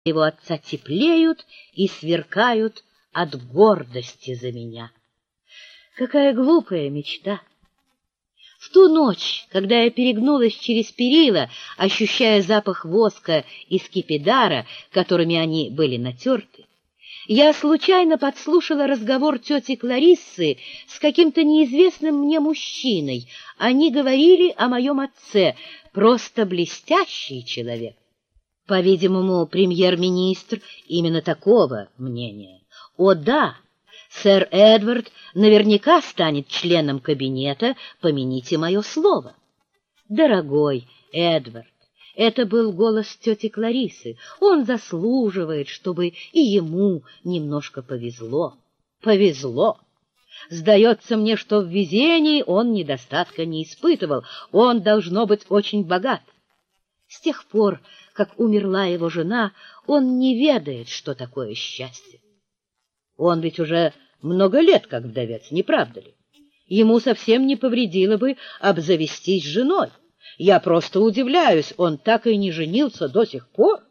его отца теплеют и сверкают от гордости за меня. Какая глупая мечта! В ту ночь, когда я перегнулась через перила, ощущая запах воска и скипидара, которыми они были натерты, я случайно подслушала разговор тети Клариссы с каким-то неизвестным мне мужчиной. Они говорили о моем отце, просто блестящий человек. По-видимому, премьер-министр именно такого мнения. О да, сэр Эдвард наверняка станет членом кабинета, помяните мое слово. Дорогой Эдвард, это был голос тети Кларисы. Он заслуживает, чтобы и ему немножко повезло. Повезло. Сдается мне, что в везении он недостатка не испытывал. Он должно быть очень богат. С тех пор, как умерла его жена, он не ведает, что такое счастье. Он ведь уже много лет как вдовец, не правда ли? Ему совсем не повредило бы обзавестись женой. Я просто удивляюсь, он так и не женился до сих пор.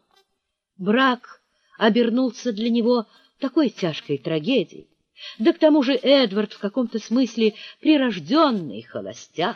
Брак обернулся для него такой тяжкой трагедией. Да к тому же Эдвард в каком-то смысле прирожденный холостяк.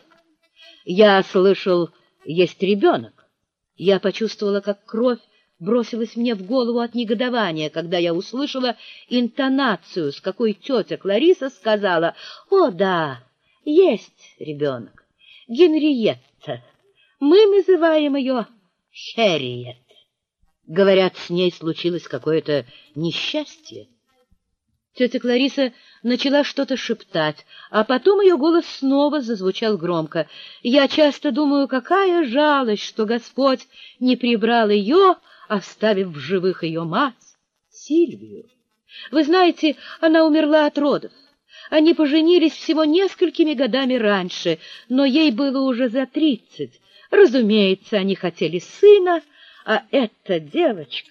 Я слышал, есть ребенок. Я почувствовала, как кровь бросилась мне в голову от негодования, когда я услышала интонацию, с какой тетя Клариса сказала: «О, да, есть ребенок, Генриетта. Мы называем ее Херриет. Говорят, с ней случилось какое-то несчастье». Тетя Клариса начала что-то шептать, а потом ее голос снова зазвучал громко. «Я часто думаю, какая жалость, что Господь не прибрал ее, оставив в живых ее мать, Сильвию. Вы знаете, она умерла от родов. Они поженились всего несколькими годами раньше, но ей было уже за 30. Разумеется, они хотели сына, а эта девочка...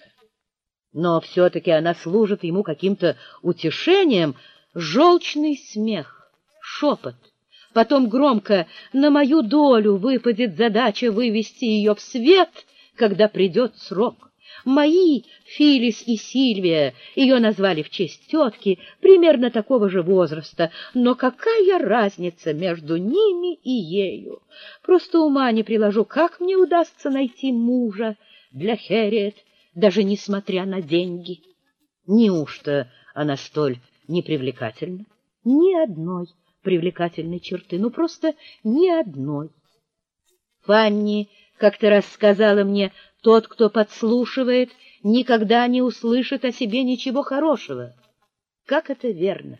Но все-таки она служит ему каким-то утешением. Желчный смех, шепот. Потом громко: «На мою долю выпадет задача вывести ее в свет, когда придет срок. Мои Филлис и Сильвия, ее назвали в честь тетки, примерно такого же возраста, но какая разница между ними и ею? Просто ума не приложу, как мне удастся найти мужа для Херриет, даже несмотря на деньги. Неужто она столь непривлекательна? Ни одной привлекательной черты, ну просто ни одной. Фанни как-то раз сказала мне: тот, кто подслушивает, никогда не услышит о себе ничего хорошего. Как это верно!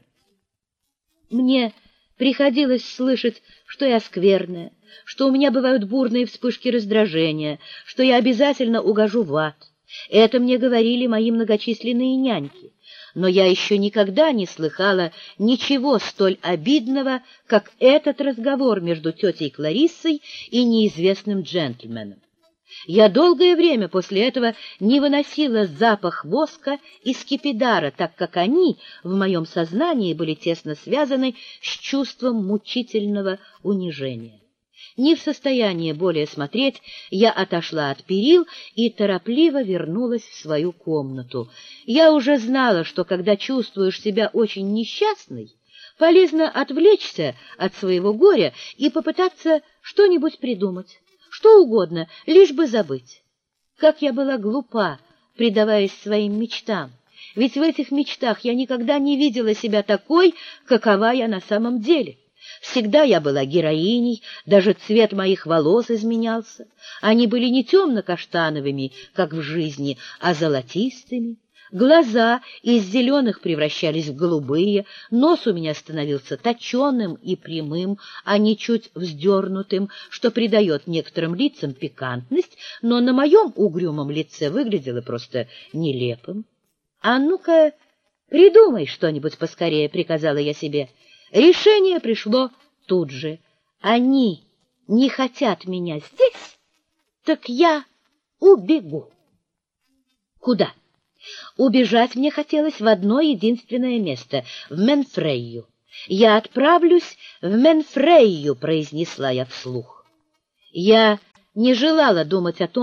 Мне приходилось слышать, что я скверная, что у меня бывают бурные вспышки раздражения, что я обязательно угожу в ад. Это мне говорили мои многочисленные няньки, но я еще никогда не слыхала ничего столь обидного, как этот разговор между тетей Клариссой и неизвестным джентльменом. Я долгое время после этого не выносила запах воска и скипидара, так как они в моем сознании были тесно связаны с чувством мучительного унижения. Не в состоянии более смотреть, я отошла от перил и торопливо вернулась в свою комнату. Я уже знала, что когда чувствуешь себя очень несчастной, полезно отвлечься от своего горя и попытаться что-нибудь придумать, что угодно, лишь бы забыть. Как я была глупа, предаваясь своим мечтам, ведь в этих мечтах я никогда не видела себя такой, какова я на самом деле. Всегда я была героиней, даже цвет моих волос изменялся. Они были не темно-каштановыми, как в жизни, а золотистыми. Глаза из зеленых превращались в голубые, нос у меня становился точеным и прямым, а не чуть вздернутым, что придает некоторым лицам пикантность, но на моем угрюмом лице выглядело просто нелепым. — А ну-ка, придумай что-нибудь поскорее, — приказала я себе. Решение пришло тут же. Они не хотят меня здесь, так я убегу. Куда? Убежать мне хотелось в одно единственное место — в Менфрейю. «Я отправлюсь в Менфрейю», — произнесла я вслух. Я не желала думать о том,